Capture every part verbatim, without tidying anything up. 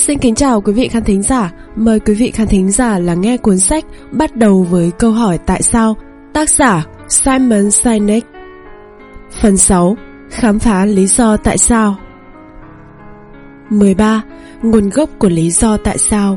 Xin kính chào quý vị khán thính giả. Mời quý vị khán thính giả lắng nghe cuốn sách bắt đầu với câu hỏi tại sao, tác giả Simon Sinek. Phần sáu. Khám phá lý do tại sao. mười ba. Nguồn gốc của lý do tại sao.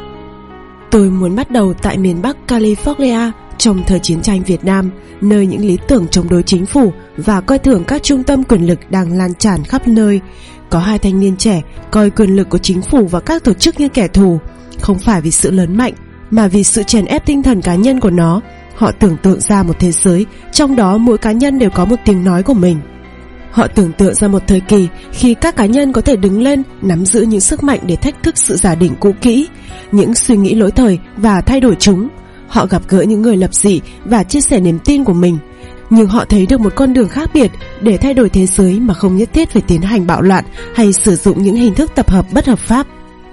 Tôi muốn bắt đầu tại miền Bắc California trong thời chiến tranh Việt Nam, nơi những lý tưởng chống đối chính phủ và coi thường các trung tâm quyền lực đang lan tràn khắp nơi. Có hai thanh niên trẻ coi quyền lực của chính phủ và các tổ chức như kẻ thù, không phải vì sự lớn mạnh, mà vì sự chèn ép tinh thần cá nhân của nó. Họ tưởng tượng ra một thế giới, trong đó mỗi cá nhân đều có một tiếng nói của mình. Họ tưởng tượng ra một thời kỳ khi các cá nhân có thể đứng lên, nắm giữ những sức mạnh để thách thức sự giả định cũ kỹ, những suy nghĩ lỗi thời và thay đổi chúng. Họ gặp gỡ những người lập dị và chia sẻ niềm tin của mình. Nhưng họ thấy được một con đường khác biệt để thay đổi thế giới mà không nhất thiết phải tiến hành bạo loạn hay sử dụng những hình thức tập hợp bất hợp pháp.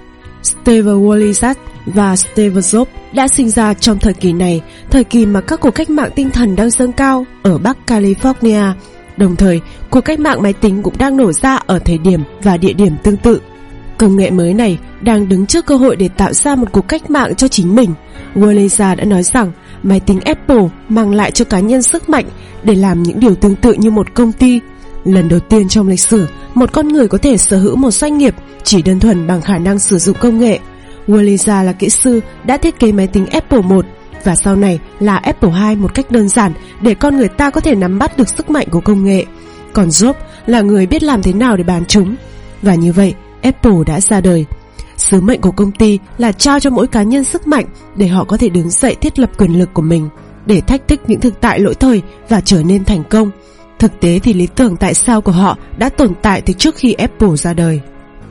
Steve Wozniak và Steve Jobs đã sinh ra trong thời kỳ này, thời kỳ mà các cuộc cách mạng tinh thần đang dâng cao ở Bắc California. Đồng thời, cuộc cách mạng máy tính cũng đang nổ ra ở thời điểm và địa điểm tương tự. Công nghệ mới này đang đứng trước cơ hội để tạo ra một cuộc cách mạng cho chính mình. Wozniak đã nói rằng máy tính Apple mang lại cho cá nhân sức mạnh để làm những điều tương tự như một công ty. Lần đầu tiên trong lịch sử, một con người có thể sở hữu một doanh nghiệp chỉ đơn thuần bằng khả năng sử dụng công nghệ. Wozniak là kỹ sư đã thiết kế máy tính Apple một và sau này là Apple hai một cách đơn giản để con người ta có thể nắm bắt được sức mạnh của công nghệ. Còn Jobs là người biết làm thế nào để bán chúng. Và như vậy, Apple đã ra đời. Sứ mệnh của công ty là trao cho mỗi cá nhân sức mạnh để họ có thể đứng dậy thiết lập quyền lực của mình, để thách thức những thực tại lỗi thời và trở nên thành công. Thực tế thì lý tưởng tại sao của họ đã tồn tại từ trước khi Apple ra đời.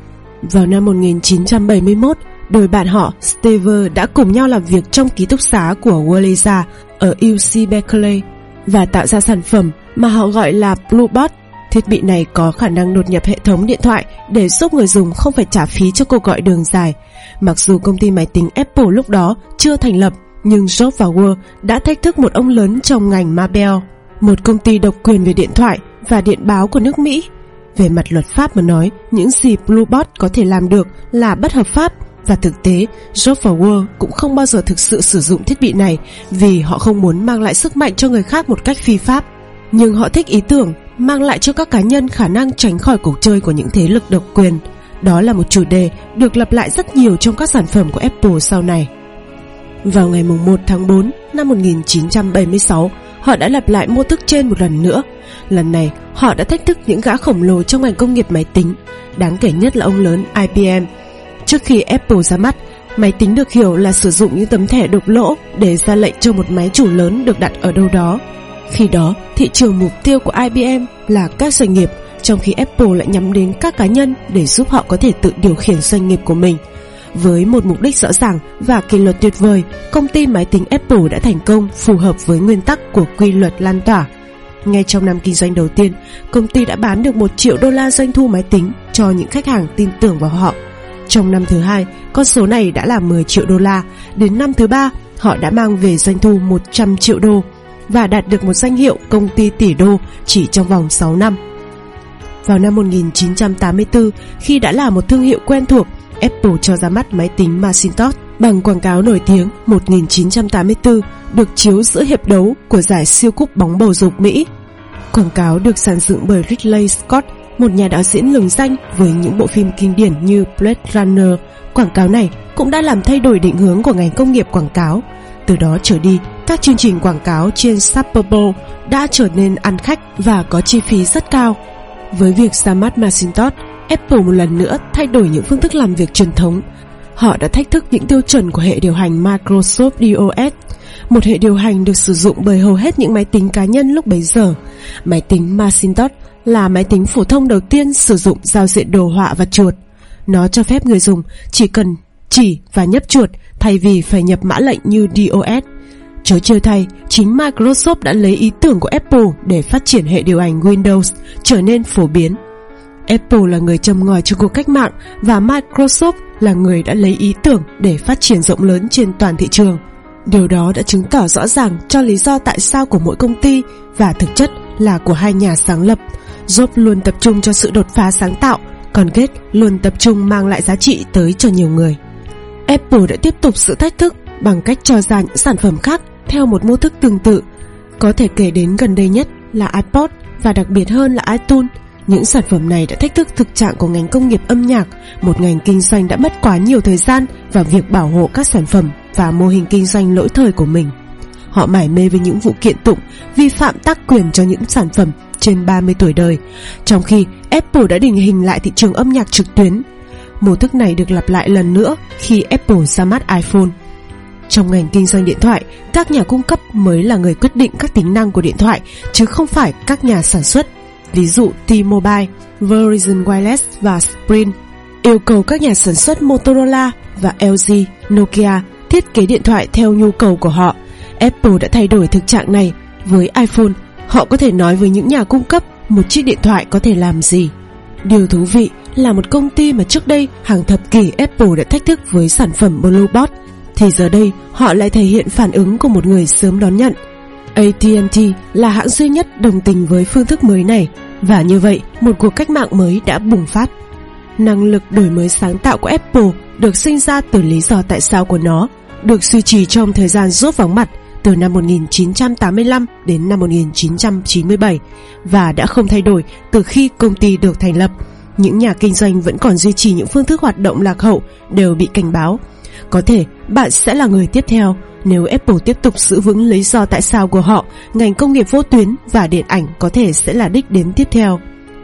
Vào năm một nghìn chín trăm bảy mươi mốt, đôi bạn họ Steve đã cùng nhau làm việc trong ký túc xá của Wozniak ở u C Berkeley và tạo ra sản phẩm mà họ gọi là Bluebot. Thiết bị này có khả năng đột nhập hệ thống điện thoại để giúp người dùng không phải trả phí cho cuộc gọi đường dài. Mặc dù công ty máy tính Apple lúc đó chưa thành lập, nhưng Jobs và Wood đã thách thức một ông lớn trong ngành Marvell, một công ty độc quyền về điện thoại và điện báo của nước Mỹ. Về mặt luật pháp mà nói, những gì Bluebot có thể làm được là bất hợp pháp, và thực tế, Jobs và Wood cũng không bao giờ thực sự sử dụng thiết bị này vì họ không muốn mang lại sức mạnh cho người khác một cách phi pháp. Nhưng họ thích ý tưởng mang lại cho các cá nhân khả năng tránh khỏi cuộc chơi của những thế lực độc quyền. Đó là một chủ đề được lặp lại rất nhiều trong các sản phẩm của Apple sau này. Vào ngày một tháng tư năm một nghìn chín trăm bảy mươi sáu, họ đã lặp lại mô thức trên một lần nữa. Lần này, họ đã thách thức những gã khổng lồ trong ngành công nghiệp máy tính, đáng kể nhất là ông lớn I B M. Trước khi Apple ra mắt, máy tính được hiểu là sử dụng những tấm thẻ đục lỗ để ra lệnh cho một máy chủ lớn được đặt ở đâu đó. Khi đó, thị trường mục tiêu của I B M là các doanh nghiệp, trong khi Apple lại nhắm đến các cá nhân để giúp họ có thể tự điều khiển doanh nghiệp của mình. Với một mục đích rõ ràng và kỷ luật tuyệt vời, công ty máy tính Apple đã thành công phù hợp với nguyên tắc của quy luật lan tỏa. Ngay trong năm kinh doanh đầu tiên, công ty đã bán được một triệu đô la doanh thu máy tính cho những khách hàng tin tưởng vào họ. Trong năm thứ hai, con số này đã là mười triệu đô la. Đến năm thứ ba, họ đã mang về doanh thu một trăm triệu đô và đạt được một danh hiệu công ty tỷ đô chỉ trong vòng sáu năm. Vào năm một nghìn chín trăm tám mươi tư, khi đã là một thương hiệu quen thuộc, Apple cho ra mắt máy tính Macintosh bằng quảng cáo nổi tiếng một nghìn chín trăm tám mươi tư được chiếu giữa hiệp đấu của giải siêu cúp bóng bầu dục Mỹ. Quảng cáo được dàn dựng bởi Ridley Scott, một nhà đạo diễn lừng danh với những bộ phim kinh điển như Blade Runner. Quảng cáo này cũng đã làm thay đổi định hướng của ngành công nghiệp quảng cáo. Từ đó trở đi, các chương trình quảng cáo trên Super Bowl đã trở nên ăn khách và có chi phí rất cao. Với việc ra mắt Macintosh, Apple một lần nữa thay đổi những phương thức làm việc truyền thống. Họ đã thách thức những tiêu chuẩn của hệ điều hành Microsoft D O S, một hệ điều hành được sử dụng bởi hầu hết những máy tính cá nhân lúc bấy giờ. Máy tính Macintosh là máy tính phổ thông đầu tiên sử dụng giao diện đồ họa và chuột. Nó cho phép người dùng chỉ cần chỉ và nhấp chuột thay vì phải nhập mã lệnh như D O S. Chớ trêu thay, chính Microsoft đã lấy ý tưởng của Apple để phát triển hệ điều hành Windows trở nên phổ biến. Apple là người châm ngòi cho cuộc cách mạng và Microsoft là người đã lấy ý tưởng để phát triển rộng lớn trên toàn thị trường. Điều đó đã chứng tỏ rõ ràng cho lý do tại sao của mỗi công ty và thực chất là của hai nhà sáng lập. Jobs luôn tập trung cho sự đột phá sáng tạo, còn Gates luôn tập trung mang lại giá trị tới cho nhiều người. Apple đã tiếp tục sự thách thức bằng cách cho ra những sản phẩm khác theo một mô thức tương tự. Có thể kể đến gần đây nhất là iPod và đặc biệt hơn là iTunes. Những sản phẩm này đã thách thức thực trạng của ngành công nghiệp âm nhạc, một ngành kinh doanh đã mất quá nhiều thời gian vào việc bảo hộ các sản phẩm và mô hình kinh doanh lỗi thời của mình. Họ mải mê với những vụ kiện tụng, vi phạm tác quyền cho những sản phẩm trên ba mươi tuổi đời, trong khi Apple đã định hình lại thị trường âm nhạc trực tuyến. Mô thức này được lặp lại lần nữa khi Apple ra mắt iPhone. Trong ngành kinh doanh điện thoại, các nhà cung cấp mới là người quyết định các tính năng của điện thoại, chứ không phải các nhà sản xuất. Ví dụ T-Mobile, Verizon Wireless và Sprint yêu cầu các nhà sản xuất Motorola và L G, Nokia thiết kế điện thoại theo nhu cầu của họ. Apple đã thay đổi thực trạng này. Với iPhone, họ có thể nói với những nhà cung cấp một chiếc điện thoại có thể làm gì. Điều thú vị là một công ty mà trước đây hàng thập kỷ Apple đã thách thức với sản phẩm Bluebot, thì giờ đây họ lại thể hiện phản ứng của một người sớm đón nhận. A T and T là hãng duy nhất đồng tình với phương thức mới này, và như vậy một cuộc cách mạng mới đã bùng phát. Năng lực đổi mới sáng tạo của Apple được sinh ra từ lý do tại sao của nó, được duy trì trong thời gian Jobs vắng mặt từ năm một nghìn chín trăm tám mươi lăm đến năm một nghìn chín trăm chín mươi bảy và đã không thay đổi từ khi công ty được thành lập. Những nhà kinh doanh vẫn còn duy trì những phương thức hoạt động lạc hậu đều bị cảnh báo. Có thể bạn sẽ là người tiếp theo. Nếu Apple tiếp tục giữ vững lý do tại sao của họ, ngành công nghiệp vô tuyến và điện ảnh có thể sẽ là đích đến tiếp theo.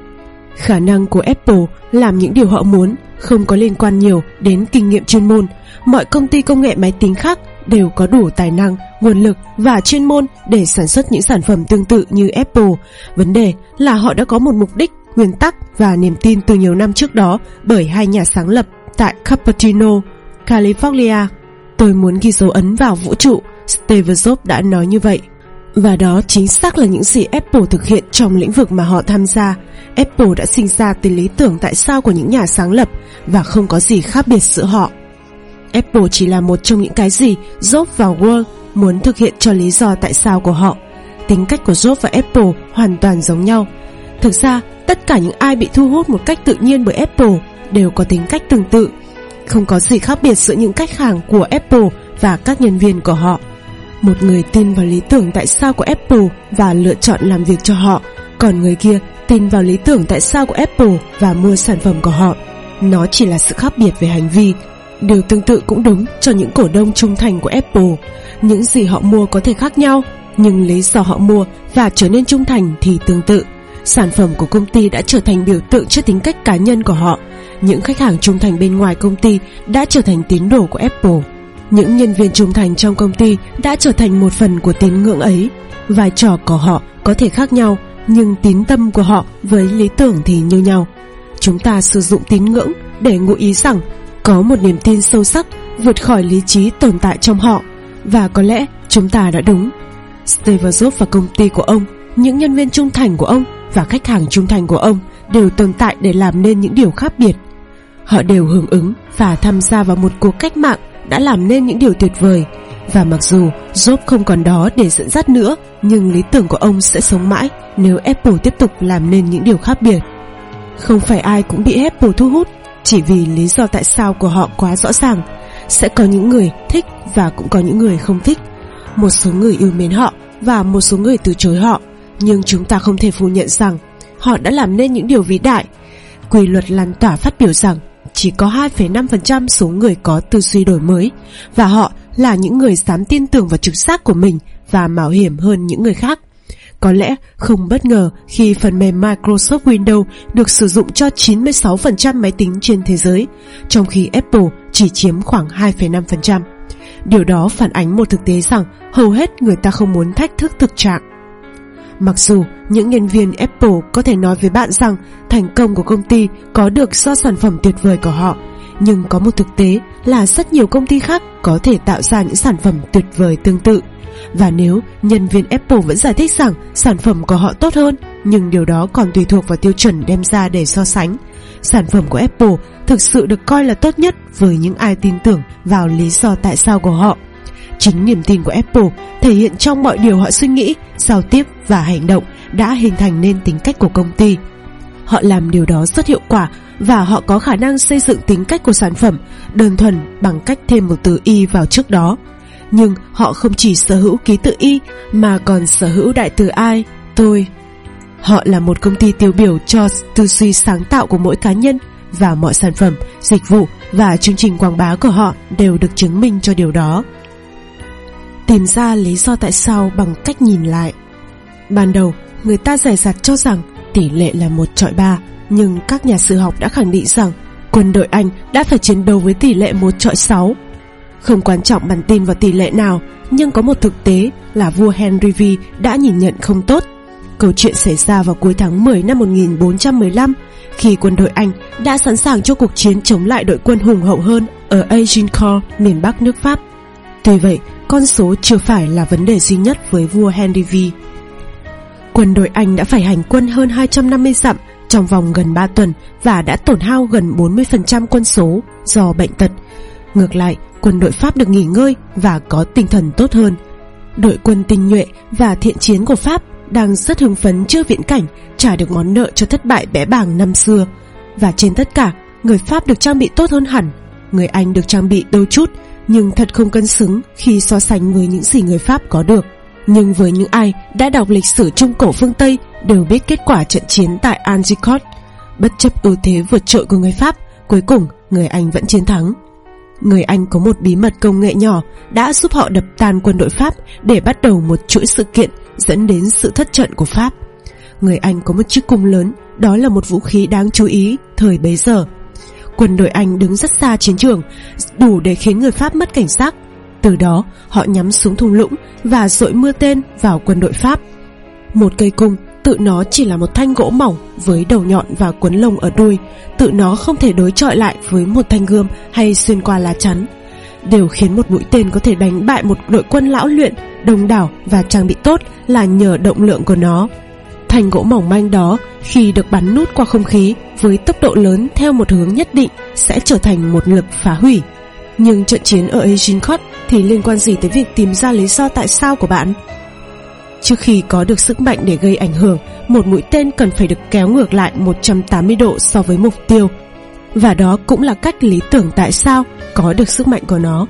Khả năng của Apple làm những điều họ muốn không có liên quan nhiều đến kinh nghiệm chuyên môn. Mọi công ty công nghệ máy tính khác đều có đủ tài năng, nguồn lực và chuyên môn để sản xuất những sản phẩm tương tự như Apple. Vấn đề là họ đã có một mục đích, nguyên tắc và niềm tin từ nhiều năm trước đó bởi hai nhà sáng lập tại Cupertino, California. Tôi muốn ghi dấu ấn vào vũ trụ, Steve Jobs đã nói như vậy. Và đó chính xác là những gì Apple thực hiện trong lĩnh vực mà họ tham gia. Apple đã sinh ra từ lý tưởng tại sao của những nhà sáng lập và không có gì khác biệt giữa họ. Apple chỉ là một trong những cái gì Jobs và Wall muốn thực hiện cho lý do tại sao của họ. Tính cách của Jobs và Apple hoàn toàn giống nhau. Thực ra, tất cả những ai bị thu hút một cách tự nhiên bởi Apple đều có tính cách tương tự. Không có gì khác biệt giữa những khách hàng của Apple và các nhân viên của họ. Một người tin vào lý tưởng tại sao của Apple và lựa chọn làm việc cho họ, còn người kia tin vào lý tưởng tại sao của Apple và mua sản phẩm của họ. Nó chỉ là sự khác biệt về hành vi. Điều tương tự cũng đúng cho những cổ đông trung thành của Apple. Những gì họ mua có thể khác nhau, nhưng lý do họ mua và trở nên trung thành thì tương tự. Sản phẩm của công ty đã trở thành biểu tượng cho tính cách cá nhân của họ. Những khách hàng trung thành bên ngoài công ty đã trở thành tín đồ của Apple. Những nhân viên trung thành trong công ty đã trở thành một phần của tín ngưỡng ấy. Vai trò của họ có thể khác nhau, nhưng tín tâm của họ với lý tưởng thì như nhau. Chúng ta sử dụng tín ngưỡng để ngụ ý rằng có một niềm tin sâu sắc vượt khỏi lý trí tồn tại trong họ. Và có lẽ chúng ta đã đúng. Steve Jobs và công ty của ông, những nhân viên trung thành của ông và khách hàng trung thành của ông đều tồn tại để làm nên những điều khác biệt. Họ đều hưởng ứng và tham gia vào một cuộc cách mạng đã làm nên những điều tuyệt vời. Và mặc dù Jobs không còn đó để dẫn dắt nữa, nhưng lý tưởng của ông sẽ sống mãi nếu Apple tiếp tục làm nên những điều khác biệt. Không phải ai cũng bị Apple thu hút chỉ vì lý do tại sao của họ quá rõ ràng. Sẽ có những người thích và cũng có những người không thích. Một số người yêu mến họ và một số người từ chối họ. Nhưng chúng ta không thể phủ nhận rằng họ đã làm nên những điều vĩ đại. Quy luật lan tỏa phát biểu rằng chỉ có hai phẩy năm phần trăm số người có tư duy đổi mới, và họ là những người dám tin tưởng vào trực giác của mình và mạo hiểm hơn những người khác. Có lẽ không bất ngờ khi phần mềm Microsoft Windows được sử dụng cho chín mươi sáu phần trăm máy tính trên thế giới, trong khi Apple chỉ chiếm khoảng hai phẩy năm phần trăm. Điều đó phản ánh một thực tế rằng hầu hết người ta không muốn thách thức thực trạng. Mặc dù những nhân viên Apple có thể nói với bạn rằng thành công của công ty có được do sản phẩm tuyệt vời của họ, nhưng có một thực tế là rất nhiều công ty khác có thể tạo ra những sản phẩm tuyệt vời tương tự. Và nếu nhân viên Apple vẫn giải thích rằng sản phẩm của họ tốt hơn, nhưng điều đó còn tùy thuộc vào tiêu chuẩn đem ra để so sánh, sản phẩm của Apple thực sự được coi là tốt nhất với những ai tin tưởng vào lý do tại sao của họ. Chính niềm tin của Apple thể hiện trong mọi điều họ suy nghĩ, giao tiếp và hành động đã hình thành nên tính cách của công ty. Họ làm điều đó rất hiệu quả và họ có khả năng xây dựng tính cách của sản phẩm đơn thuần bằng cách thêm một từ y vào trước đó. Nhưng họ không chỉ sở hữu ký tự y mà còn sở hữu đại từ I, tôi. Họ là một công ty tiêu biểu cho tư duy sáng tạo của mỗi cá nhân, và mọi sản phẩm, dịch vụ và chương trình quảng bá của họ đều được chứng minh cho điều đó. Tìm ra lý do tại sao bằng cách nhìn lại. Ban đầu, người ta dè dặt cho rằng tỷ lệ là một chọi ba, nhưng các nhà sử học đã khẳng định rằng quân đội Anh đã phải chiến đấu với tỷ lệ một chọi sáu. Không quan trọng bạn tin vào tỷ lệ nào, nhưng có một thực tế là vua Henry V đã nhìn nhận không tốt. Câu chuyện xảy ra vào cuối tháng mười năm một nghìn bốn trăm mười lăm, khi quân đội Anh đã sẵn sàng cho cuộc chiến chống lại đội quân hùng hậu hơn ở Agincourt, miền Bắc nước Pháp. Tuy vậy, con số chưa phải là vấn đề duy nhất với vua Henry V. Quân đội Anh đã phải hành quân hơn hai trăm năm mươi dặm trong vòng gần ba tuần và đã tổn hao gần bốn mươi phần trăm quân số do bệnh tật. Ngược lại, quân đội Pháp được nghỉ ngơi và có tinh thần tốt hơn. Đội quân tinh nhuệ và thiện chiến của Pháp đang rất hưng phấn trước viễn cảnh trả được món nợ cho thất bại bẽ bàng năm xưa. Và trên tất cả, người Pháp được trang bị tốt hơn hẳn. Người Anh được trang bị đôi chút, nhưng thật không cân xứng khi so sánh với những gì người Pháp có được. Nhưng với những ai đã đọc lịch sử Trung Cổ phương Tây đều biết kết quả trận chiến tại Agincourt. Bất chấp ưu thế vượt trội của người Pháp, cuối cùng người Anh vẫn chiến thắng. Người Anh có một bí mật công nghệ nhỏ đã giúp họ đập tan quân đội Pháp để bắt đầu một chuỗi sự kiện dẫn đến sự thất trận của Pháp. Người Anh có một chiếc cung lớn, đó là một vũ khí đáng chú ý thời bấy giờ. Quân đội Anh đứng rất xa chiến trường, đủ để khiến người Pháp mất cảnh giác. Từ đó, họ nhắm xuống thung lũng và dội mưa tên vào quân đội Pháp. Một cây cung, tự nó chỉ là một thanh gỗ mỏng với đầu nhọn và quấn lông ở đuôi, tự nó không thể đối chọi lại với một thanh gươm hay xuyên qua lá chắn. Điều khiến một mũi tên có thể đánh bại một đội quân lão luyện, đông đảo và trang bị tốt là nhờ động lượng của nó. Thanh gỗ mỏng manh đó, khi được bắn nút qua không khí với tốc độ lớn theo một hướng nhất định, sẽ trở thành một lực phá hủy. Nhưng trận chiến ở Agincourt thì liên quan gì tới việc tìm ra lý do tại sao của bạn? Trước khi có được sức mạnh để gây ảnh hưởng, một mũi tên cần phải được kéo ngược lại một trăm tám mươi độ so với mục tiêu. Và đó cũng là cách lý tưởng tại sao có được sức mạnh của nó.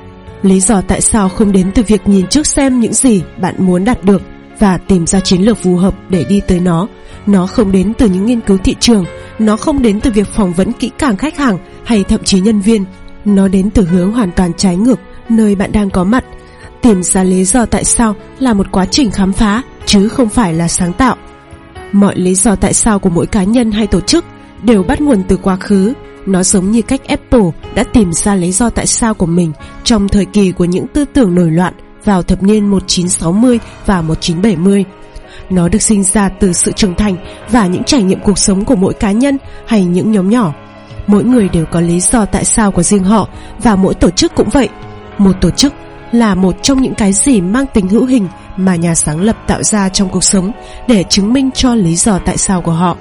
Lý do tại sao không đến từ việc nhìn trước xem những gì bạn muốn đạt được và tìm ra chiến lược phù hợp để đi tới nó. Nó không đến từ những nghiên cứu thị trường, nó không đến từ việc phỏng vấn kỹ càng khách hàng hay thậm chí nhân viên. Nó đến từ hướng hoàn toàn trái ngược, nơi bạn đang có mặt. Tìm ra lý do tại sao là một quá trình khám phá, chứ không phải là sáng tạo. Mọi lý do tại sao của mỗi cá nhân hay tổ chức đều bắt nguồn từ quá khứ. Nó giống như cách Apple đã tìm ra lý do tại sao của mình trong thời kỳ của những tư tưởng nổi loạn vào thập niên một nghìn chín trăm sáu mươi và một nghìn chín trăm bảy mươi. Nó được sinh ra từ sự trưởng thành và những trải nghiệm cuộc sống của mỗi cá nhân hay những nhóm nhỏ. Mỗi người đều có lý do tại sao của riêng họ, và mỗi tổ chức cũng vậy. Một tổ chức là một trong những cái gì mang tính hữu hình mà nhà sáng lập tạo ra trong cuộc sống để chứng minh cho lý do tại sao của họ.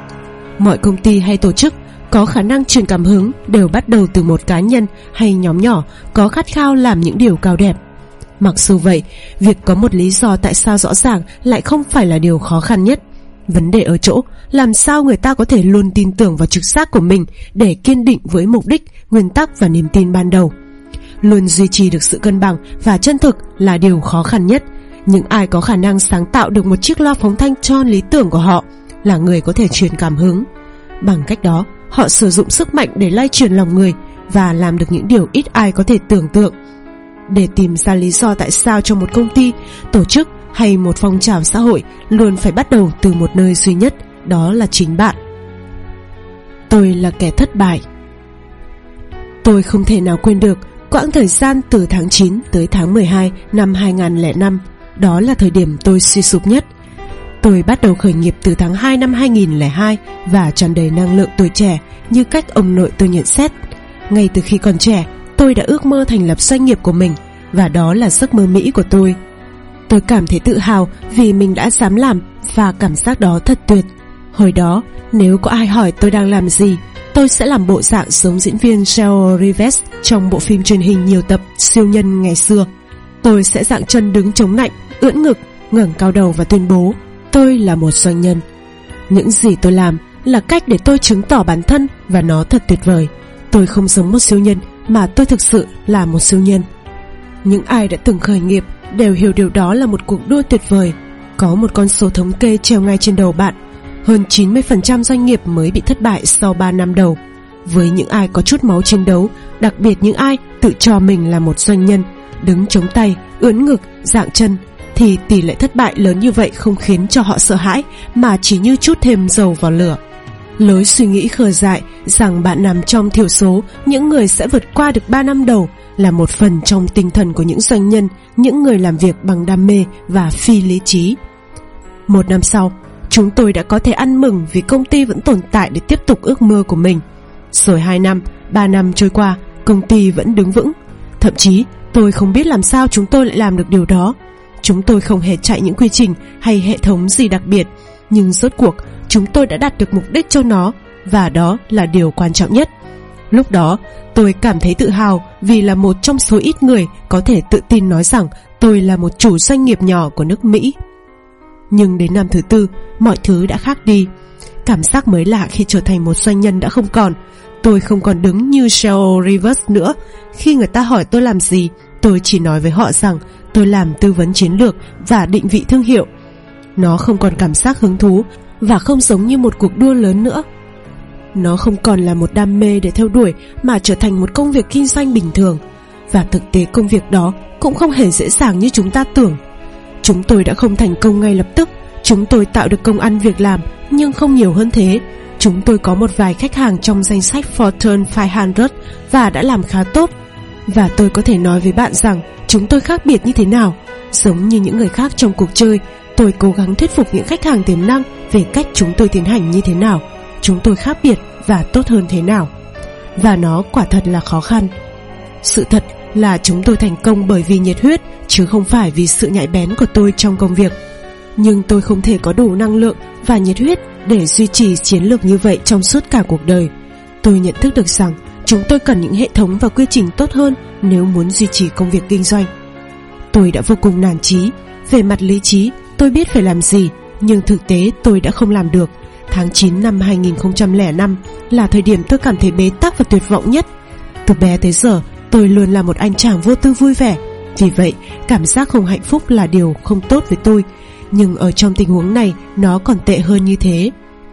Mọi công ty hay tổ chức có khả năng truyền cảm hứng đều bắt đầu từ một cá nhân hay nhóm nhỏ có khát khao làm những điều cao đẹp. Mặc dù vậy, việc có một lý do tại sao rõ ràng lại không phải là điều khó khăn nhất. Vấn đề ở chỗ làm sao người ta có thể luôn tin tưởng vào trực giác của mình để kiên định với mục đích, nguyên tắc và niềm tin ban đầu. Luôn duy trì được sự cân bằng và chân thực là điều khó khăn nhất. Những ai có khả năng sáng tạo được một chiếc loa phóng thanh cho lý tưởng của họ là người có thể truyền cảm hứng. Bằng cách đó, họ sử dụng sức mạnh để lay truyền lòng người và làm được những điều ít ai có thể tưởng tượng. Để tìm ra lý do tại sao cho một công ty, tổ chức hay một phong trào xã hội luôn phải bắt đầu từ một nơi duy nhất, đó là chính bạn. Tôi là kẻ thất bại. Tôi không thể nào quên được quãng thời gian từ tháng chín tới tháng mười hai năm hai nghìn không trăm lẻ năm. Đó là thời điểm tôi suy sụp nhất. Tôi bắt đầu khởi nghiệp từ tháng hai năm hai nghìn không trăm lẻ hai và tràn đầy năng lượng tuổi trẻ như cách ông nội tôi nhận xét. Ngay từ khi còn trẻ, tôi đã ước mơ thành lập doanh nghiệp của mình, và đó là giấc mơ Mỹ của tôi. Tôi cảm thấy tự hào vì mình đã dám làm, và cảm giác đó thật tuyệt. Hồi đó, nếu có ai hỏi tôi đang làm gì, tôi sẽ làm bộ dạng giống diễn viên George Reeves trong bộ phim truyền hình nhiều tập Siêu nhân ngày xưa. Tôi sẽ dạng chân đứng chống nạnh, ưỡn ngực, ngẩng cao đầu và tuyên bố tôi là một doanh nhân. Những gì tôi làm là cách để tôi chứng tỏ bản thân, và nó thật tuyệt vời. Tôi không giống một siêu nhân, mà tôi thực sự là một siêu nhân. Những ai đã từng khởi nghiệp đều hiểu điều đó là một cuộc đua tuyệt vời. Có một con số thống kê treo ngay trên đầu bạn: hơn chín mươi phần trăm doanh nghiệp mới bị thất bại sau ba năm đầu. Với những ai có chút máu chiến đấu, đặc biệt những ai tự cho mình là một doanh nhân, đứng chống tay, ưỡn ngực, dạng chân, thì tỷ lệ thất bại lớn như vậy không khiến cho họ sợ hãi, mà chỉ như chút thêm dầu vào lửa. Lối suy nghĩ khờ dại rằng bạn nằm trong thiểu số những người sẽ vượt qua được ba năm đầu là một phần trong tinh thần của những doanh nhân, những người làm việc bằng đam mê và phi lý trí. Một năm sau, chúng tôi đã có thể ăn mừng vì công ty vẫn tồn tại để tiếp tục ước mơ của mình. Rồi hai năm, ba năm trôi qua, công ty vẫn đứng vững. Thậm chí, tôi không biết làm sao chúng tôi lại làm được điều đó. Chúng tôi không hề chạy những quy trình hay hệ thống gì đặc biệt, nhưng rốt cuộc chúng tôi đã đạt được mục đích cho nó, và đó là điều quan trọng nhất. Lúc đó, tôi cảm thấy tự hào vì là một trong số ít người có thể tự tin nói rằng tôi là một chủ doanh nghiệp nhỏ của nước Mỹ. Nhưng đến năm thứ tư, mọi thứ đã khác đi. Cảm giác mới lạ khi trở thành một doanh nhân đã không còn. Tôi không còn đứng như Sheryl Rivers nữa. Khi người ta hỏi tôi làm gì, tôi chỉ nói với họ rằng tôi làm tư vấn chiến lược và định vị thương hiệu. Nó không còn cảm giác hứng thú và không giống như một cuộc đua lớn nữa. Nó không còn là một đam mê để theo đuổi, mà trở thành một công việc kinh doanh bình thường. Và thực tế công việc đó cũng không hề dễ dàng như chúng ta tưởng. Chúng tôi đã không thành công ngay lập tức. Chúng tôi tạo được công ăn việc làm, nhưng không nhiều hơn thế. Chúng tôi có một vài khách hàng trong danh sách Fortune năm trăm và đã làm khá tốt. Và tôi có thể nói với bạn rằng chúng tôi khác biệt như thế nào. Giống như những người khác trong cuộc chơi, tôi cố gắng thuyết phục những khách hàng tiềm năng về cách chúng tôi tiến hành như thế nào, chúng tôi khác biệt và tốt hơn thế nào. Và nó quả thật là khó khăn. Sự thật là chúng tôi thành công bởi vì nhiệt huyết, chứ không phải vì sự nhạy bén của tôi trong công việc. Nhưng tôi không thể có đủ năng lượng và nhiệt huyết để duy trì chiến lược như vậy trong suốt cả cuộc đời. Tôi nhận thức được rằng chúng tôi cần những hệ thống và quy trình tốt hơn nếu muốn duy trì công việc kinh doanh. Tôi đã vô cùng nản chí. Về mặt lý trí, tôi biết phải làm gì, nhưng thực tế tôi đã không làm được. Tháng chín năm hai nghìn không trăm lẻ năm là thời điểm tôi cảm thấy bế tắc và tuyệt vọng nhất. Từ bé tới giờ, tôi luôn là một anh chàng vô tư vui vẻ. Vì vậy, cảm giác không hạnh phúc là điều không tốt với tôi. Nhưng ở trong tình huống này, nó còn tệ hơn như thế.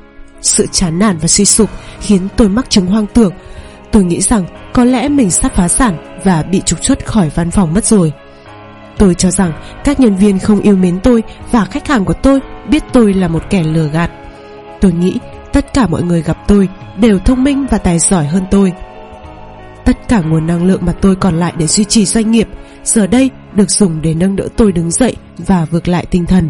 Sự chán nản và suy sụp khiến tôi mắc chứng hoang tưởng. Tôi nghĩ rằng có lẽ mình sắp phá sản và bị trục xuất khỏi văn phòng mất rồi. Tôi cho rằng các nhân viên không yêu mến tôi và khách hàng của tôi biết tôi là một kẻ lừa gạt. Tôi nghĩ tất cả mọi người gặp tôi đều thông minh và tài giỏi hơn tôi. Tất cả nguồn năng lượng mà tôi còn lại để duy trì doanh nghiệp giờ đây được dùng để nâng đỡ tôi đứng dậy và vượt lại tinh thần.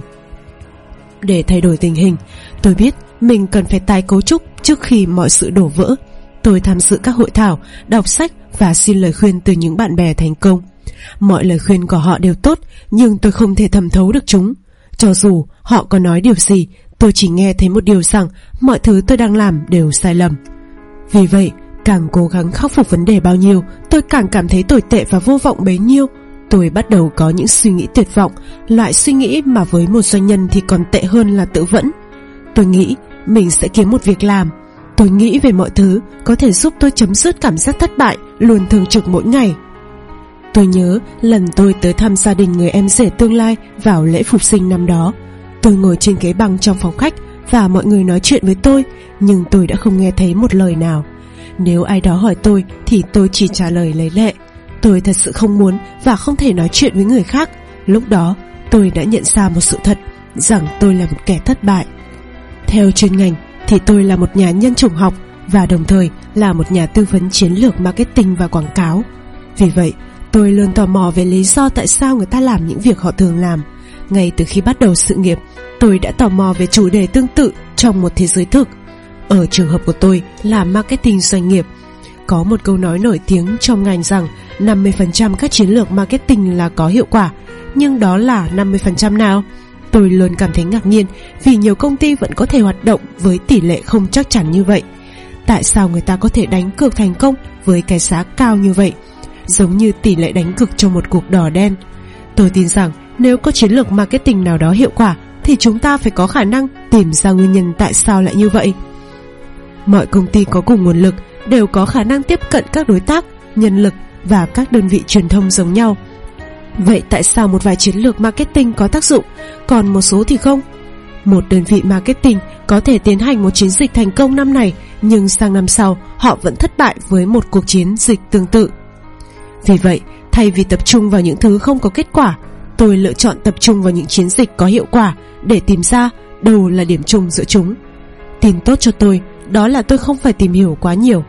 Để thay đổi tình hình, tôi biết mình cần phải tái cấu trúc trước khi mọi sự đổ vỡ. Tôi tham dự các hội thảo, đọc sách và xin lời khuyên từ những bạn bè thành công. Mọi lời khuyên của họ đều tốt, nhưng tôi không thể thẩm thấu được chúng. Cho dù họ có nói điều gì, tôi chỉ nghe thấy một điều rằng mọi thứ tôi đang làm đều sai lầm. Vì vậy, càng cố gắng khắc phục vấn đề bao nhiêu, tôi càng cảm thấy tồi tệ và vô vọng bấy nhiêu. Tôi bắt đầu có những suy nghĩ tuyệt vọng, loại suy nghĩ mà với một doanh nhân thì còn tệ hơn là tự vẫn. Tôi nghĩ mình sẽ kiếm một việc làm. Tôi nghĩ về mọi thứ có thể giúp tôi chấm dứt cảm giác thất bại luôn thường trực mỗi ngày. Tôi nhớ lần tôi tới thăm gia đình người em rể tương lai vào lễ phục sinh năm đó. Tôi ngồi trên ghế băng trong phòng khách và mọi người nói chuyện với tôi, nhưng tôi đã không nghe thấy một lời nào. Nếu ai đó hỏi tôi thì tôi chỉ trả lời lấy lệ. Tôi thật sự không muốn và không thể nói chuyện với người khác. Lúc đó tôi đã nhận ra một sự thật, rằng tôi là một kẻ thất bại. Theo chuyên ngành thì tôi là một nhà nhân chủng học và đồng thời là một nhà tư vấn chiến lược marketing và quảng cáo. Vì vậy, tôi luôn tò mò về lý do tại sao người ta làm những việc họ thường làm. Ngay từ khi bắt đầu sự nghiệp, tôi đã tò mò về chủ đề tương tự trong một thế giới thực. Ở trường hợp của tôi là marketing doanh nghiệp. Có một câu nói nổi tiếng trong ngành rằng năm mươi phần trăm các chiến lược marketing là có hiệu quả. Nhưng đó là năm mươi phần trăm nào? Tôi luôn cảm thấy ngạc nhiên vì nhiều công ty vẫn có thể hoạt động với tỷ lệ không chắc chắn như vậy. Tại sao người ta có thể đánh cược thành công với cái giá cao như vậy? Giống như tỷ lệ đánh cược cho một cuộc đỏ đen. Tôi tin rằng nếu có chiến lược marketing nào đó hiệu quả thì chúng ta phải có khả năng tìm ra nguyên nhân tại sao lại như vậy. Mọi công ty có cùng nguồn lực đều có khả năng tiếp cận các đối tác, nhân lực và các đơn vị truyền thông giống nhau. Vậy tại sao một vài chiến lược marketing có tác dụng, còn một số thì không? Một đơn vị marketing có thể tiến hành một chiến dịch thành công năm này, nhưng sang năm sau họ vẫn thất bại với một cuộc chiến dịch tương tự. Vì vậy, thay vì tập trung vào những thứ không có kết quả, tôi lựa chọn tập trung vào những chiến dịch có hiệu quả để tìm ra đâu là điểm chung giữa chúng. Tin tốt cho tôi đó là tôi không phải tìm hiểu quá nhiều.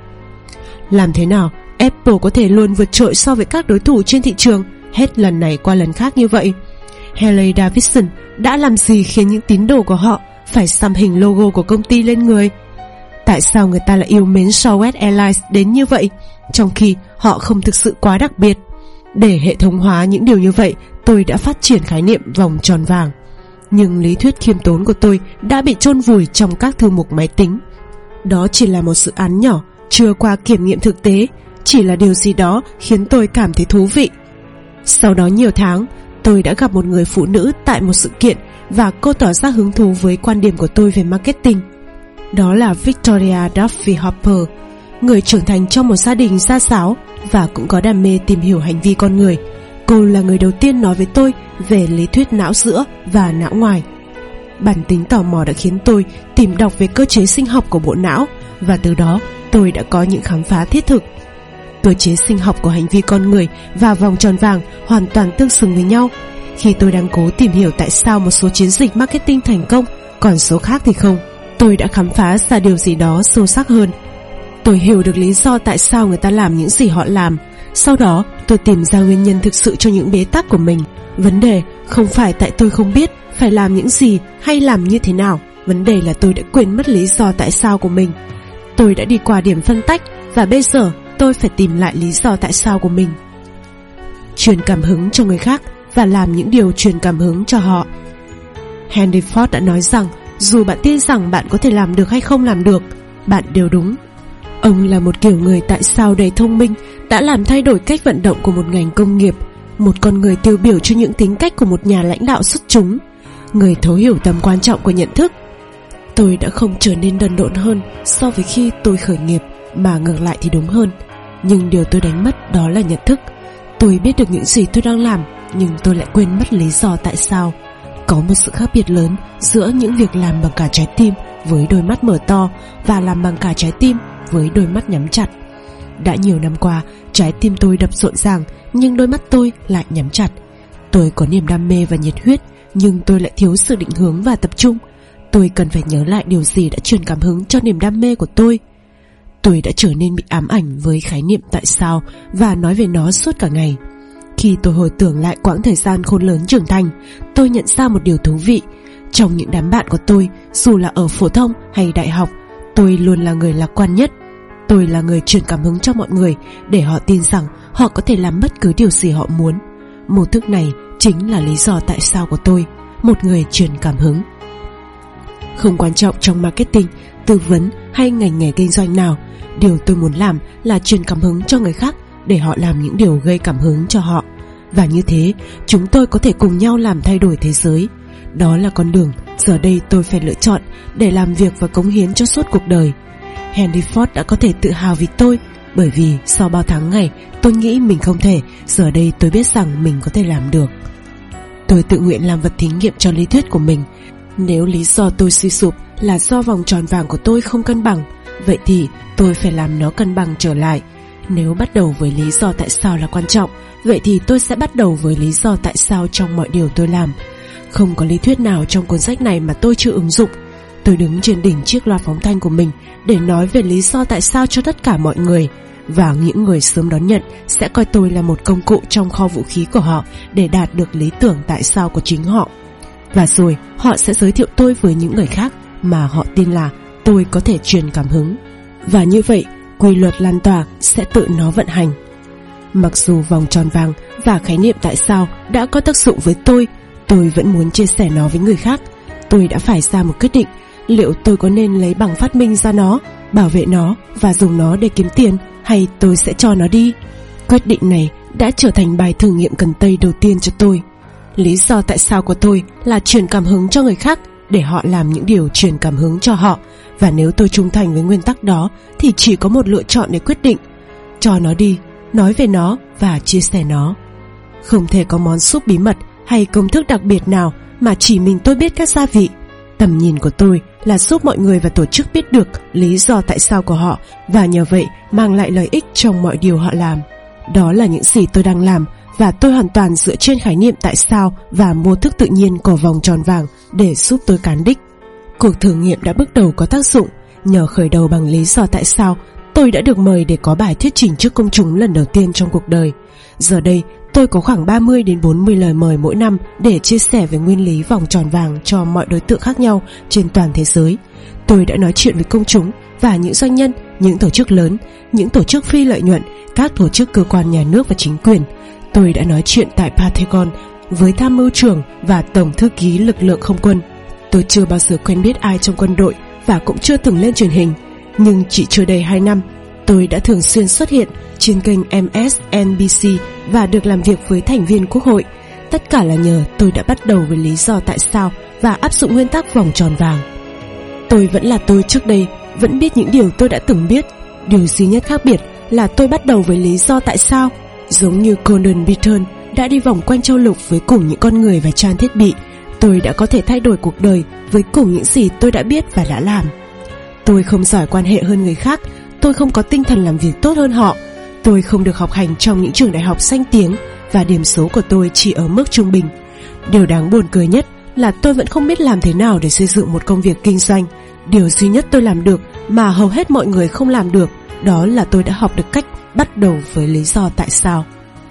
Làm thế nào Apple có thể luôn vượt trội so với các đối thủ trên thị trường, hết lần này qua lần khác như vậy? Harley Davidson đã làm gì khiến những tín đồ của họ phải xăm hình logo của công ty lên người? Tại sao người ta lại yêu mến Southwest Airlines đến như vậy, trong khi họ không thực sự quá đặc biệt? Để hệ thống hóa những điều như vậy, tôi đã phát triển khái niệm vòng tròn vàng. Nhưng lý thuyết khiêm tốn của tôi đã bị chôn vùi trong các thư mục máy tính. Đó chỉ là một dự án nhỏ, chưa qua kiểm nghiệm thực tế, chỉ là điều gì đó khiến tôi cảm thấy thú vị. Sau đó nhiều tháng, tôi đã gặp một người phụ nữ tại một sự kiện và cô tỏ ra hứng thú với quan điểm của tôi về marketing. Đó là Victoria Duffy Harper, người trưởng thành trong một gia đình gia giáo và cũng có đam mê tìm hiểu hành vi con người. Cô là người đầu tiên nói với tôi về lý thuyết não giữa và não ngoài. Bản tính tò mò đã khiến tôi tìm đọc về cơ chế sinh học của bộ não, và từ đó tôi đã có những khám phá thiết thực. Cơ chế sinh học của hành vi con người và vòng tròn vàng hoàn toàn tương xứng với nhau. Khi tôi đang cố tìm hiểu tại sao một số chiến dịch marketing thành công, còn số khác thì không, tôi đã khám phá ra điều gì đó sâu sắc hơn. Tôi hiểu được lý do tại sao người ta làm những gì họ làm. Sau đó tôi tìm ra nguyên nhân thực sự cho những bế tắc của mình. Vấn đề không phải tại tôi không biết phải làm những gì hay làm như thế nào. Vấn đề là tôi đã quên mất lý do tại sao của mình. Tôi đã đi qua điểm phân tách, và bây giờ tôi phải tìm lại lý do tại sao của mình. Truyền cảm hứng cho người khác và làm những điều truyền cảm hứng cho họ. Henry Ford đã nói rằng dù bạn tin rằng bạn có thể làm được hay không làm được, bạn đều đúng. Ông là một kiểu người tại sao đầy thông minh, đã làm thay đổi cách vận động của một ngành công nghiệp, một con người tiêu biểu cho những tính cách của một nhà lãnh đạo xuất chúng, người thấu hiểu tầm quan trọng của nhận thức. Tôi đã không trở nên đần độn hơn so với khi tôi khởi nghiệp, mà ngược lại thì đúng hơn. Nhưng điều tôi đánh mất đó là nhận thức. Tôi biết được những gì tôi đang làm, nhưng tôi lại quên mất lý do tại sao. Có một sự khác biệt lớn giữa những việc làm bằng cả trái tim với đôi mắt mở to và làm bằng cả trái tim với đôi mắt nhắm chặt. Đã nhiều năm qua, trái tim tôi đập rộn ràng, nhưng đôi mắt tôi lại nhắm chặt. Tôi có niềm đam mê và nhiệt huyết, nhưng tôi lại thiếu sự định hướng và tập trung. Tôi cần phải nhớ lại điều gì đã truyền cảm hứng cho niềm đam mê của tôi. Tôi đã trở nên bị ám ảnh với khái niệm tại sao và nói về nó suốt cả ngày. Khi tôi hồi tưởng lại quãng thời gian khôn lớn trưởng thành, tôi nhận ra một điều thú vị. Trong những đám bạn của tôi, dù là ở phổ thông hay đại học, tôi luôn là người lạc quan nhất. Tôi là người truyền cảm hứng cho mọi người để họ tin rằng họ có thể làm bất cứ điều gì họ muốn. Mô thức này chính là lý do tại sao của tôi, một người truyền cảm hứng. Không quan trọng trong marketing, tư vấn hay ngành nghề kinh doanh nào, điều tôi muốn làm là truyền cảm hứng cho người khác để họ làm những điều gây cảm hứng cho họ. Và như thế, chúng tôi có thể cùng nhau làm thay đổi thế giới. Đó là con đường giờ đây tôi phải lựa chọn để làm việc và cống hiến cho suốt cuộc đời. Henry Ford đã có thể tự hào vì tôi, bởi vì sau bao tháng ngày tôi nghĩ mình không thể, giờ đây tôi biết rằng mình có thể làm được. Tôi tự nguyện làm vật thí nghiệm cho lý thuyết của mình. Nếu lý do tôi suy sụp là do vòng tròn vàng của tôi không cân bằng, vậy thì tôi phải làm nó cân bằng trở lại. Nếu bắt đầu với lý do tại sao là quan trọng, vậy thì tôi sẽ bắt đầu với lý do tại sao trong mọi điều tôi làm. Không có lý thuyết nào trong cuốn sách này mà tôi chưa ứng dụng. Tôi đứng trên đỉnh chiếc loa phóng thanh của mình để nói về lý do tại sao cho tất cả mọi người, và những người sớm đón nhận sẽ coi tôi là một công cụ trong kho vũ khí của họ để đạt được lý tưởng tại sao của chính họ. Và rồi họ sẽ giới thiệu tôi với những người khác mà họ tin là tôi có thể truyền cảm hứng. Và như vậy, quy luật lan tỏa sẽ tự nó vận hành. Mặc dù vòng tròn vàng và khái niệm tại sao đã có tác dụng với tôi, tôi vẫn muốn chia sẻ nó với người khác. Tôi đã phải ra một quyết định, liệu tôi có nên lấy bằng phát minh ra nó, bảo vệ nó và dùng nó để kiếm tiền, hay tôi sẽ cho nó đi. Quyết định này đã trở thành bài thử nghiệm cần tây đầu tiên cho tôi. Lý do tại sao của tôi là truyền cảm hứng cho người khác để họ làm những điều truyền cảm hứng cho họ, và nếu tôi trung thành với nguyên tắc đó thì chỉ có một lựa chọn để quyết định: cho nó đi, nói về nó và chia sẻ nó. Không thể có món súp bí mật hay công thức đặc biệt nào mà chỉ mình tôi biết các gia vị. Tầm nhìn của tôi là giúp mọi người và tổ chức biết được lý do tại sao của họ, và nhờ vậy mang lại lợi ích trong mọi điều họ làm. Đó là những gì tôi đang làm, và tôi hoàn toàn dựa trên khái niệm tại sao và mô thức tự nhiên của vòng tròn vàng để giúp tôi cán đích. Cuộc thử nghiệm đã bước đầu có tác dụng. Nhờ khởi đầu bằng lý do tại sao, tôi đã được mời để có bài thuyết trình trước công chúng lần đầu tiên trong cuộc đời. Giờ đây, tôi có khoảng ba mươi đến bốn mươi lời mời mỗi năm để chia sẻ về nguyên lý vòng tròn vàng cho mọi đối tượng khác nhau trên toàn thế giới. Tôi đã nói chuyện với công chúng và những doanh nhân, những tổ chức lớn, những tổ chức phi lợi nhuận, các tổ chức cơ quan nhà nước và chính quyền. Tôi đã nói chuyện tại Pentagon với tham mưu trưởng và tổng thư ký lực lượng không quân. Tôi chưa bao giờ quen biết ai trong quân đội và cũng chưa từng lên truyền hình. Nhưng chỉ chưa đầy hai năm, tôi đã thường xuyên xuất hiện trên kênh em ét en bê xê và được làm việc với thành viên quốc hội. Tất cả là nhờ tôi đã bắt đầu với lý do tại sao và áp dụng nguyên tắc vòng tròn vàng. Tôi vẫn là tôi trước đây, vẫn biết những điều tôi đã từng biết. Điều duy nhất khác biệt là tôi bắt đầu với lý do tại sao. Giống như Gordon Beaton đã đi vòng quanh châu lục với cùng những con người và trang thiết bị, tôi đã có thể thay đổi cuộc đời với cùng những gì tôi đã biết và đã làm. Tôi không giỏi quan hệ hơn người khác, tôi không có tinh thần làm việc tốt hơn họ, tôi không được học hành trong những trường đại học danh tiếng, và điểm số của tôi chỉ ở mức trung bình. Điều đáng buồn cười nhất là tôi vẫn không biết làm thế nào để xây dựng một công việc kinh doanh. Điều duy nhất tôi làm được mà hầu hết mọi người không làm được, đó là tôi đã học được cách bắt đầu với lý do tại sao.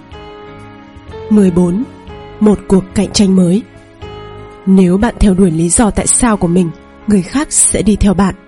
mười bốn. Một cuộc cạnh tranh mới. Nếu bạn theo đuổi lý do tại sao của mình, người khác sẽ đi theo bạn.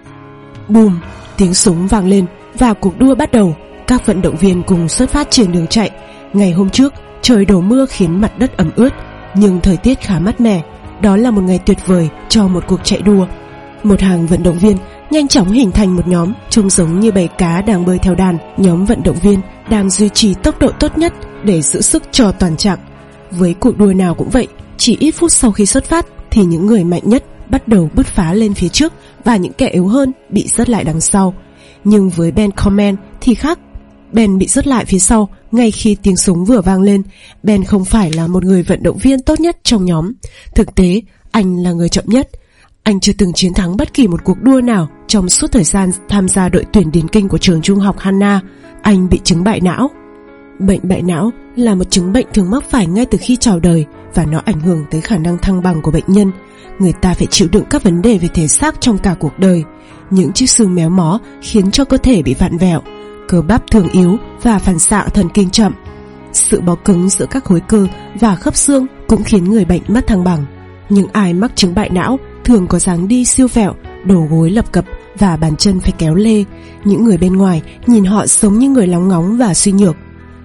Bùm, tiếng súng vang lên và cuộc đua bắt đầu. Các vận động viên cùng xuất phát trên đường chạy. Ngày hôm trước, trời đổ mưa khiến mặt đất ẩm ướt, nhưng thời tiết khá mát mẻ. Đó là một ngày tuyệt vời cho một cuộc chạy đua. Một hàng vận động viên nhanh chóng hình thành một nhóm trông giống như bầy cá đang bơi theo đàn. Nhóm vận động viên đang duy trì tốc độ tốt nhất để giữ sức cho toàn chặng. Với cuộc đua nào cũng vậy, chỉ ít phút sau khi xuất phát thì những người mạnh nhất bắt đầu bứt phá lên phía trước và những kẻ yếu hơn bị dứt lại đằng sau. Nhưng với Ben Coleman thì khác. Ben bị dứt lại phía sau ngay khi tiếng súng vừa vang lên. Ben không phải là một người vận động viên tốt nhất trong nhóm. Thực tế, anh là người chậm nhất. Anh chưa từng chiến thắng bất kỳ một cuộc đua nào trong suốt thời gian tham gia đội tuyển điền kinh của trường trung học Hana. Anh bị chứng bại não. Bệnh bại não là một chứng bệnh thường mắc phải ngay từ khi chào đời, và nó ảnh hưởng tới khả năng thăng bằng của bệnh nhân. Người ta phải chịu đựng các vấn đề về thể xác trong cả cuộc đời. Những chiếc xương méo mó khiến cho cơ thể bị vặn vẹo, cơ bắp thường yếu và phản xạ thần kinh chậm. Sự bó cứng giữa các khối cơ và khớp xương cũng khiến người bệnh mất thăng bằng. Những ai mắc chứng bại não thường có dáng đi siêu vẹo, đầu gối lập cập và bàn chân phải kéo lê. Những người bên ngoài nhìn họ giống như người lóng ngóng và suy nhược.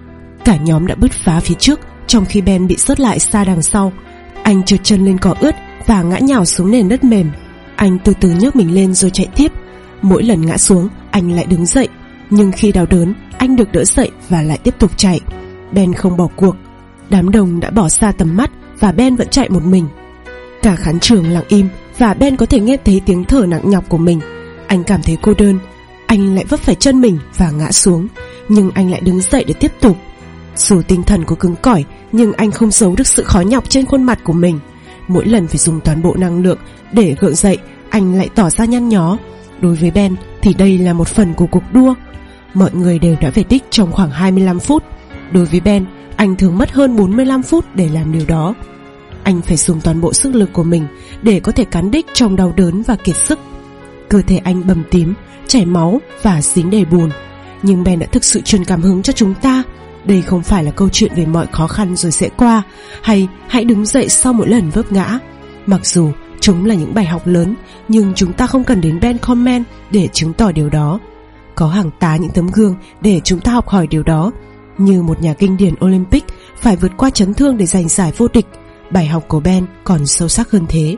Cả nhóm đã bứt phá phía trước, trong khi Ben bị sót lại xa đằng sau. Anh trượt chân lên cỏ ướt và ngã nhào xuống nền đất mềm. Anh từ từ nhấc mình lên rồi chạy tiếp. Mỗi lần ngã xuống, anh lại đứng dậy, nhưng khi đau đớn, anh được đỡ dậy và lại tiếp tục chạy. Ben không bỏ cuộc. Đám đông đã bỏ xa tầm mắt và Ben vẫn chạy một mình. Cả khán trường lặng im và Ben có thể nghe thấy tiếng thở nặng nhọc của mình. Anh cảm thấy cô đơn. Anh lại vấp phải chân mình và ngã xuống, nhưng anh lại đứng dậy để tiếp tục. Dù tinh thần có cứng cỏi, nhưng anh không giấu được sự khó nhọc trên khuôn mặt của mình. Mỗi lần phải dùng toàn bộ năng lượng để gượng dậy, anh lại tỏ ra nhăn nhó. Đối với Ben thì đây là một phần của cuộc đua. Mọi người đều đã về đích trong khoảng hai mươi lăm phút. Đối với Ben, anh thường mất hơn bốn mươi lăm phút để làm điều đó. Anh phải dùng toàn bộ sức lực của mình để có thể cán đích trong đau đớn và kiệt sức. Cơ thể anh bầm tím, chảy máu và dính đầy bùn. Nhưng Ben đã thực sự truyền cảm hứng cho chúng ta. Đây không phải là câu chuyện về mọi khó khăn rồi sẽ qua, hay hãy đứng dậy sau mỗi lần vấp ngã. Mặc dù chúng là những bài học lớn, nhưng chúng ta không cần đến Ben Coleman để chứng tỏ điều đó. Có hàng tá những tấm gương để chúng ta học hỏi điều đó. Như một nhà kinh điển Olympic phải vượt qua chấn thương để giành giải vô địch, bài học của Ben còn sâu sắc hơn thế.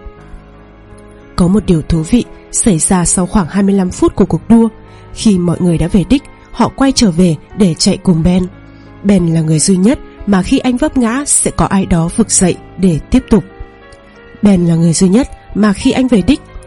Có một điều thú vị xảy ra sau khoảng hai mươi lăm phút của cuộc đua. Khi mọi người đã về đích, họ quay trở về để chạy cùng Ben. Ben là người duy nhất mà khi anh vấp ngã sẽ có ai đó vực dậy để tiếp tục. Ben là người duy nhất mà khi anh về đích,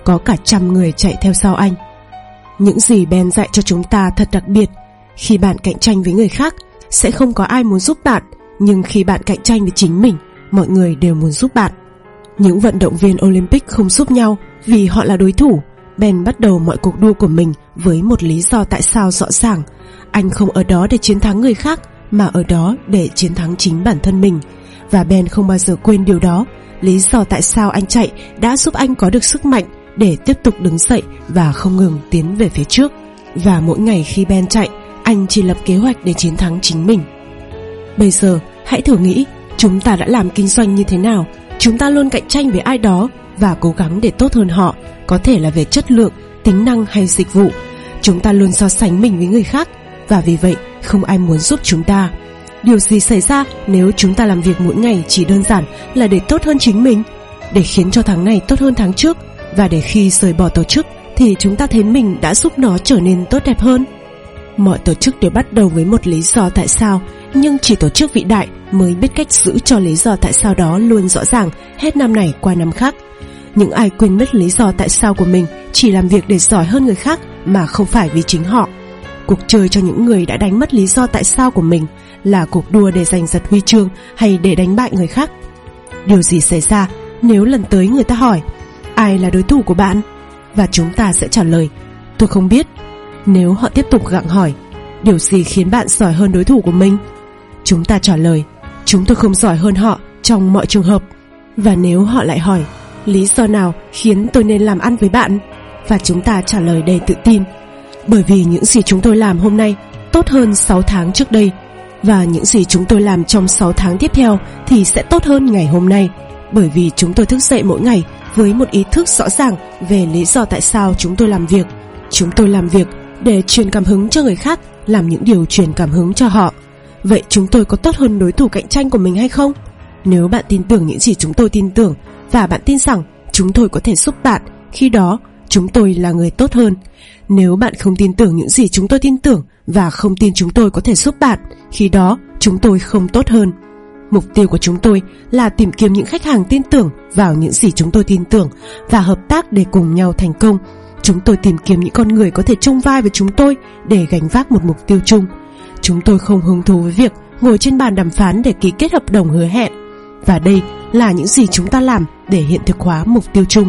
có cả trăm người chạy theo sau anh. Những gì Ben dạy cho chúng ta thật đặc biệt. Khi bạn cạnh tranh với người khác, sẽ không có ai muốn giúp bạn, nhưng khi bạn cạnh tranh với chính mình, mọi người đều muốn giúp bạn. Những vận động viên Olympic không giúp nhau vì họ là đối thủ. Ben bắt đầu mọi cuộc đua của mình với một lý do tại sao rõ ràng. Anh không ở đó để chiến thắng người khác, mà ở đó để chiến thắng chính bản thân mình. Và Ben không bao giờ quên điều đó. Lý do tại sao anh chạy đã giúp anh có được sức mạnh để tiếp tục đứng dậy và không ngừng tiến về phía trước. Và mỗi ngày khi Ben chạy, anh chỉ lập kế hoạch để chiến thắng chính mình. Bây giờ, hãy thử nghĩ, chúng ta đã làm kinh doanh như thế nào? Chúng ta luôn cạnh tranh với ai đó và cố gắng để tốt hơn họ, có thể là về chất lượng, tính năng hay dịch vụ. Chúng ta luôn so sánh mình với người khác, và vì vậy không ai muốn giúp chúng ta. Điều gì xảy ra nếu chúng ta làm việc mỗi ngày chỉ đơn giản là để tốt hơn chính mình, để khiến cho tháng này tốt hơn tháng trước, và để khi rời bỏ tổ chức thì chúng ta thấy mình đã giúp nó trở nên tốt đẹp hơn? Mọi tổ chức đều bắt đầu với một lý do tại sao, nhưng chỉ tổ chức vĩ đại mới biết cách giữ cho lý do tại sao đó luôn rõ ràng hết năm này qua năm khác. Những ai quên mất lý do tại sao của mình chỉ làm việc để giỏi hơn người khác mà không phải vì chính họ. Cuộc chơi cho những người đã đánh mất lý do tại sao của mình là cuộc đua để giành giật huy chương hay để đánh bại người khác. Điều gì xảy ra nếu lần tới người ta hỏi ai là đối thủ của bạn? Và chúng ta sẽ trả lời tôi không biết. Nếu họ tiếp tục gặng hỏi điều gì khiến bạn giỏi hơn đối thủ của mình? Chúng ta trả lời chúng tôi không giỏi hơn họ trong mọi trường hợp. Và nếu họ lại hỏi lý do nào khiến tôi nên làm ăn với bạn? Và chúng ta trả lời đầy tự tin bởi vì những gì chúng tôi làm hôm nay tốt hơn sáu tháng trước đây, và những gì chúng tôi làm trong sáu tháng tiếp theo thì sẽ tốt hơn ngày hôm nay, bởi vì chúng tôi thức dậy mỗi ngày với một ý thức rõ ràng về lý do tại sao chúng tôi làm việc. Chúng tôi làm việc để truyền cảm hứng cho người khác, làm những điều truyền cảm hứng cho họ. Vậy chúng tôi có tốt hơn đối thủ cạnh tranh của mình hay không? Nếu bạn tin tưởng những gì chúng tôi tin tưởng, và bạn tin rằng chúng tôi có thể giúp bạn, khi đó chúng tôi là người tốt hơn. Nếu bạn không tin tưởng những gì chúng tôi tin tưởng và không tin chúng tôi có thể giúp bạn, khi đó chúng tôi không tốt hơn. Mục tiêu của chúng tôi là tìm kiếm những khách hàng tin tưởng vào những gì chúng tôi tin tưởng và hợp tác để cùng nhau thành công. Chúng tôi tìm kiếm những con người có thể chung vai với chúng tôi để gánh vác một mục tiêu chung. Chúng tôi không hứng thú với việc ngồi trên bàn đàm phán để ký kết hợp đồng hứa hẹn. Và đây là những gì chúng ta làm để hiện thực hóa mục tiêu chung.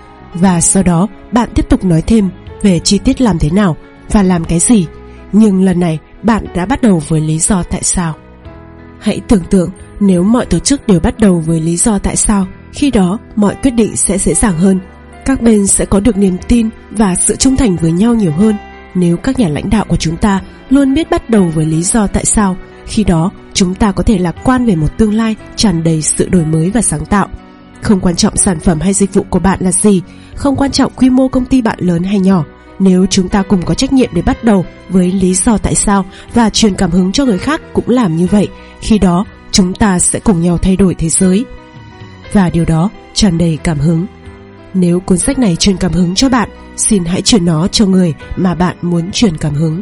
Và sau đó bạn tiếp tục nói thêm về chi tiết làm thế nào và làm cái gì. Nhưng lần này bạn đã bắt đầu với lý do tại sao. Hãy tưởng tượng nếu mọi tổ chức đều bắt đầu với lý do tại sao, khi đó mọi quyết định sẽ dễ dàng hơn. Các bên sẽ có được niềm tin và sự trung thành với nhau nhiều hơn. Nếu các nhà lãnh đạo của chúng ta luôn biết bắt đầu với lý do tại sao, khi đó chúng ta có thể lạc quan về một tương lai tràn đầy sự đổi mới và sáng tạo. Không quan trọng sản phẩm hay dịch vụ của bạn là gì, không quan trọng quy mô công ty bạn lớn hay nhỏ, nếu chúng ta cùng có trách nhiệm để bắt đầu với lý do tại sao và truyền cảm hứng cho người khác cũng làm như vậy, khi đó chúng ta sẽ cùng nhau thay đổi thế giới. Và điều đó tràn đầy cảm hứng. Nếu cuốn sách này truyền cảm hứng cho bạn, xin hãy truyền nó cho người mà bạn muốn truyền cảm hứng.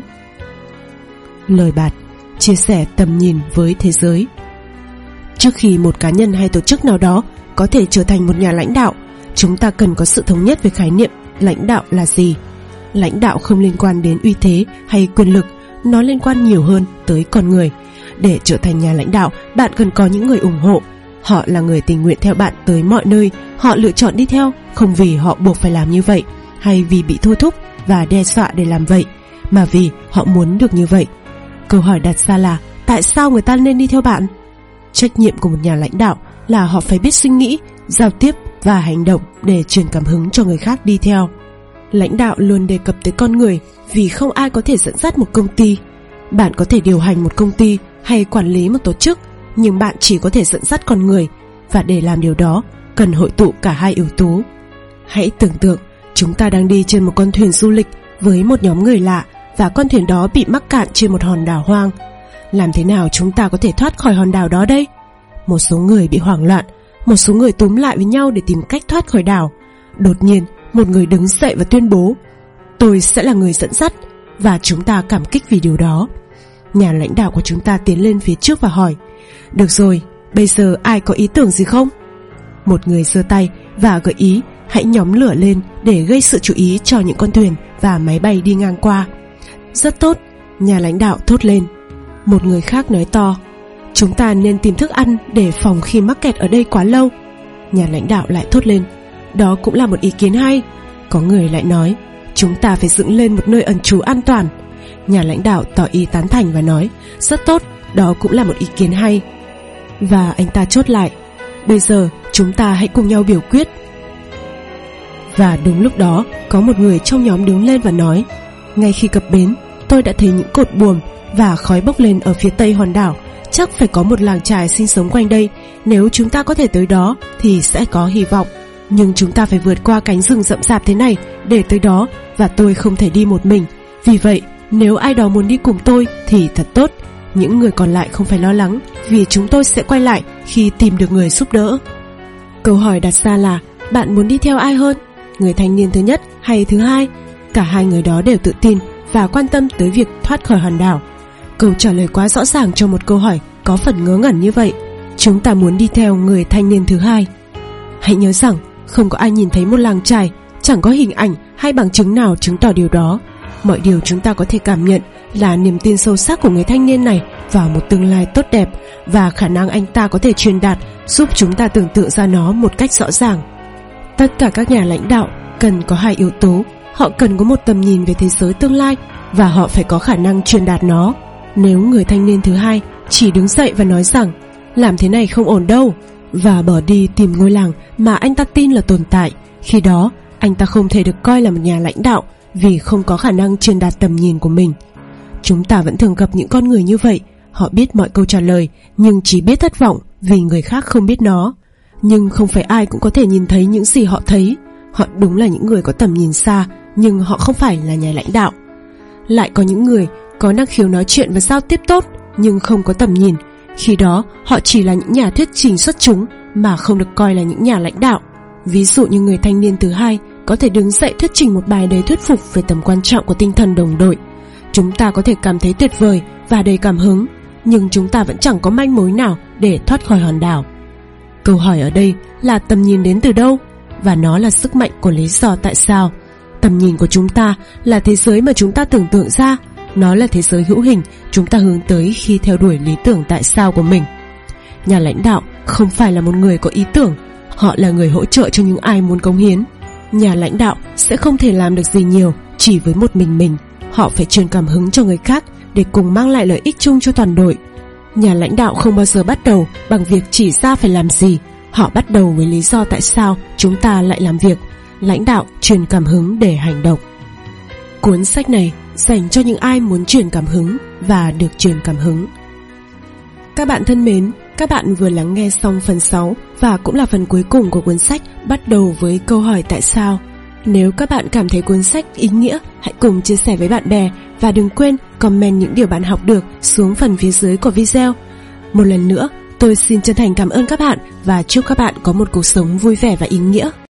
Lời bạt: chia sẻ tầm nhìn với thế giới. Trước khi một cá nhân hay tổ chức nào đó có thể trở thành một nhà lãnh đạo, chúng ta cần có sự thống nhất về khái niệm lãnh đạo là gì. Lãnh đạo không liên quan đến uy thế hay quyền lực, nó liên quan nhiều hơn tới con người. Để trở thành nhà lãnh đạo, bạn cần có những người ủng hộ. Họ là người tình nguyện theo bạn tới mọi nơi. Họ lựa chọn đi theo không vì họ buộc phải làm như vậy, hay vì bị thôi thúc và đe dọa để làm vậy, mà vì họ muốn được như vậy. Câu hỏi đặt ra là tại sao người ta nên đi theo bạn? Trách nhiệm của một nhà lãnh đạo là họ phải biết suy nghĩ, giao tiếp và hành động để truyền cảm hứng cho người khác đi theo. Lãnh đạo luôn đề cập tới con người vì không ai có thể dẫn dắt một công ty. Bạn có thể điều hành một công ty hay quản lý một tổ chức, nhưng bạn chỉ có thể dẫn dắt con người, và để làm điều đó cần hội tụ cả hai yếu tố. Hãy tưởng tượng chúng ta đang đi trên một con thuyền du lịch với một nhóm người lạ, và con thuyền đó bị mắc cạn trên một hòn đảo hoang. Làm thế nào chúng ta có thể thoát khỏi hòn đảo đó đây? Một số người bị hoảng loạn, một số người túm lại với nhau để tìm cách thoát khỏi đảo. Đột nhiên, một người đứng dậy và tuyên bố: tôi sẽ là người dẫn dắt, và chúng ta cảm kích vì điều đó. Nhà lãnh đạo của chúng ta tiến lên phía trước và hỏi: được rồi, bây giờ ai có ý tưởng gì không? Một người giơ tay và gợi ý hãy nhóm lửa lên để gây sự chú ý cho những con thuyền và máy bay đi ngang qua. Rất tốt, nhà lãnh đạo thốt lên. Một người khác nói to, chúng ta nên tìm thức ăn để phòng khi mắc kẹt ở đây quá lâu. Nhà lãnh đạo lại thốt lên, đó cũng là một ý kiến hay. Có người lại nói, chúng ta phải dựng lên một nơi ẩn trú an toàn. Nhà lãnh đạo tỏ ý tán thành và nói, rất tốt, đó cũng là một ý kiến hay. Và anh ta chốt lại, bây giờ chúng ta hãy cùng nhau biểu quyết. Và đúng lúc đó, có một người trong nhóm đứng lên và nói, ngay khi cập bến, tôi đã thấy những cột buồm và khói bốc lên ở phía tây hòn đảo. Chắc phải có một làng chài sinh sống quanh đây. Nếu chúng ta có thể tới đó thì sẽ có hy vọng. Nhưng chúng ta phải vượt qua cánh rừng rậm rạp thế này để tới đó, và tôi không thể đi một mình. Vì vậy, nếu ai đó muốn đi cùng tôi thì thật tốt. Những người còn lại không phải lo lắng, vì chúng tôi sẽ quay lại khi tìm được người giúp đỡ. Câu hỏi đặt ra là, bạn muốn đi theo ai hơn? Người thanh niên thứ nhất hay thứ hai? Cả hai người đó đều tự tin và quan tâm tới việc thoát khỏi hòn đảo. Câu trả lời quá rõ ràng cho một câu hỏi có phần ngớ ngẩn như vậy. Chúng ta muốn đi theo người thanh niên thứ hai. Hãy nhớ rằng không có ai nhìn thấy một làng chài, chẳng có hình ảnh hay bằng chứng nào chứng tỏ điều đó. Mọi điều chúng ta có thể cảm nhận là niềm tin sâu sắc của người thanh niên này vào một tương lai tốt đẹp, và khả năng anh ta có thể truyền đạt giúp chúng ta tưởng tượng ra nó một cách rõ ràng. Tất cả các nhà lãnh đạo cần có hai yếu tố. Họ cần có một tầm nhìn về thế giới tương lai, và họ phải có khả năng truyền đạt nó. Nếu người thanh niên thứ hai chỉ đứng dậy và nói rằng làm thế này không ổn đâu, và bỏ đi tìm ngôi làng mà anh ta tin là tồn tại, khi đó anh ta không thể được coi là một nhà lãnh đạo, vì không có khả năng truyền đạt tầm nhìn của mình. Chúng ta vẫn thường gặp những con người như vậy. Họ biết mọi câu trả lời, nhưng chỉ biết thất vọng vì người khác không biết nó. Nhưng không phải ai cũng có thể nhìn thấy những gì họ thấy. Họ đúng là những người có tầm nhìn xa, nhưng họ không phải là nhà lãnh đạo. Lại có những người có năng khiếu nói chuyện và giao tiếp tốt, nhưng không có tầm nhìn. Khi đó họ chỉ là những nhà thuyết trình xuất chúng, mà không được coi là những nhà lãnh đạo. Ví dụ như người thanh niên thứ hai có thể đứng dậy thuyết trình một bài đầy thuyết phục về tầm quan trọng của tinh thần đồng đội. Chúng ta có thể cảm thấy tuyệt vời và đầy cảm hứng, nhưng chúng ta vẫn chẳng có manh mối nào để thoát khỏi hòn đảo. Câu hỏi ở đây là tầm nhìn đến từ đâu, và nó là sức mạnh của lý do tại sao. Tầm nhìn của chúng ta là thế giới mà chúng ta tưởng tượng ra. Nó là thế giới hữu hình chúng ta hướng tới khi theo đuổi lý tưởng tại sao của mình. Nhà lãnh đạo không phải là một người có ý tưởng, họ là người hỗ trợ cho những ai muốn cống hiến. Nhà lãnh đạo sẽ không thể làm được gì nhiều chỉ với một mình mình. Họ phải truyền cảm hứng cho người khác để cùng mang lại lợi ích chung cho toàn đội. Nhà lãnh đạo không bao giờ bắt đầu bằng việc chỉ ra phải làm gì. Họ bắt đầu với lý do tại sao chúng ta lại làm việc. Lãnh đạo truyền cảm hứng để hành động. Cuốn sách này dành cho những ai muốn truyền cảm hứng và được truyền cảm hứng. Các bạn thân mến, các bạn vừa lắng nghe xong phần sáu và cũng là phần cuối cùng của cuốn sách bắt đầu với câu hỏi tại sao. Nếu các bạn cảm thấy cuốn sách ý nghĩa, hãy cùng chia sẻ với bạn bè và đừng quên comment những điều bạn học được xuống phần phía dưới của video. Một lần nữa, tôi xin chân thành cảm ơn các bạn và chúc các bạn có một cuộc sống vui vẻ và ý nghĩa.